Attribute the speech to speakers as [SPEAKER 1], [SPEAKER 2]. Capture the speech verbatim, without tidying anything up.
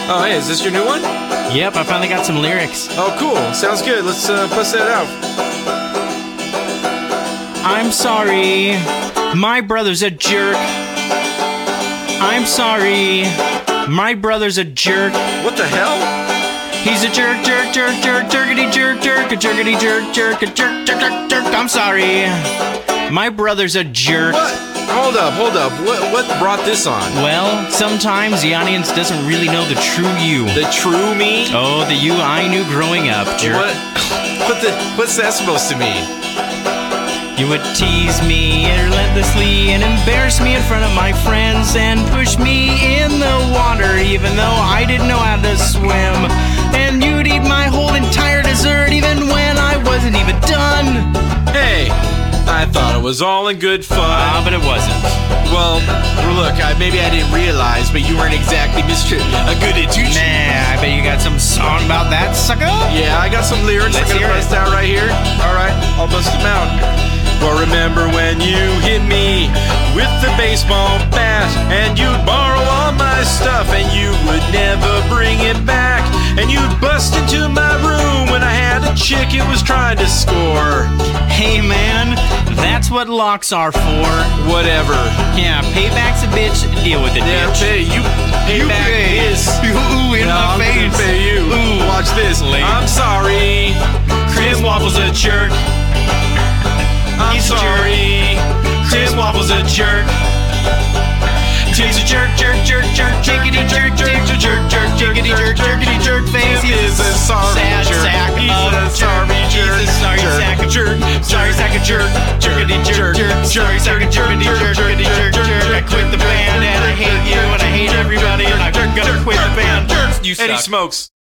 [SPEAKER 1] Oh, hey, is this your new one?
[SPEAKER 2] Yep, I finally got some lyrics.
[SPEAKER 1] Oh, cool. Sounds good. Let's uh, bust that out.
[SPEAKER 2] I'm sorry, my brother's a jerk. I'm sorry, my brother's a jerk.
[SPEAKER 1] What the hell?
[SPEAKER 2] He's a jerk, jerk, jerk, jerk, jerkity, jerk, jerk, a jerkity, jerk, jerk, a jerk, jerk, jerk, jerk. I'm sorry, my brother's a jerk.
[SPEAKER 1] What? Hold up, hold up. What what brought this on?
[SPEAKER 2] Well, sometimes the audience doesn't really know the true you.
[SPEAKER 1] The true me?
[SPEAKER 2] Oh, the you I knew growing up, jerk.
[SPEAKER 1] What? What the? What's that supposed to mean?
[SPEAKER 2] You would tease me relentlessly and embarrass me in front of my friends and push me in the water even though I didn't know how to swim. And you'd eat my whole entire dessert even when I wasn't even done.
[SPEAKER 1] Hey, I thought it was all in good fun.
[SPEAKER 2] Ah, but it wasn't.
[SPEAKER 1] Well, look, I, maybe I didn't realize, but you weren't exactly Mister a good intuition.
[SPEAKER 2] Nah, I bet you got some song about that, sucker.
[SPEAKER 1] Yeah, I got some lyrics
[SPEAKER 2] Let's
[SPEAKER 1] I'm gonna
[SPEAKER 2] hear
[SPEAKER 1] bust
[SPEAKER 2] it.
[SPEAKER 1] out right here. All right, I'll bust them out. Well, remember when you hit me with the baseball bat and you'd borrow all my stuff and you would never bring it back, and you'd bust into my room when I had a chick it was trying to score.
[SPEAKER 2] Hey man, that's what locks are for.
[SPEAKER 1] Whatever.
[SPEAKER 2] Yeah, payback's a bitch, deal with it,
[SPEAKER 1] Yeah,
[SPEAKER 2] bitch.
[SPEAKER 1] pay you. Pay
[SPEAKER 2] You
[SPEAKER 1] back
[SPEAKER 2] pay.
[SPEAKER 1] this.
[SPEAKER 2] Ooh, in
[SPEAKER 1] No,
[SPEAKER 2] my
[SPEAKER 1] I'm
[SPEAKER 2] face.
[SPEAKER 1] gonna pay you.
[SPEAKER 2] Ooh.
[SPEAKER 1] Watch this.
[SPEAKER 2] Lame.
[SPEAKER 1] I'm sorry. Chris Waffle's a jerk. I'm
[SPEAKER 2] He's a
[SPEAKER 1] sorry. Chris Waffle's a jerk. He's a jerk, jerk, jerk, jerk,
[SPEAKER 2] Jiggity jerk, jerk, jerk, jerk, jerk, jiggity jerk, jerkity jerk face.
[SPEAKER 1] He is a sorry
[SPEAKER 2] sad
[SPEAKER 1] jerk.
[SPEAKER 2] sack
[SPEAKER 1] He's
[SPEAKER 2] of
[SPEAKER 1] a sorry jerk.
[SPEAKER 2] He's a sorry
[SPEAKER 1] Jerk.
[SPEAKER 2] sack of jerk. Sorry sack of jerk. Jerkity jerk, jerk. Sorry sack of jerkity jerk, jerkity jerk, jerk. I quit the band and I hate you and I hate everybody and I'm gonna quit the band. You
[SPEAKER 1] And he
[SPEAKER 2] suck.
[SPEAKER 1] smokes.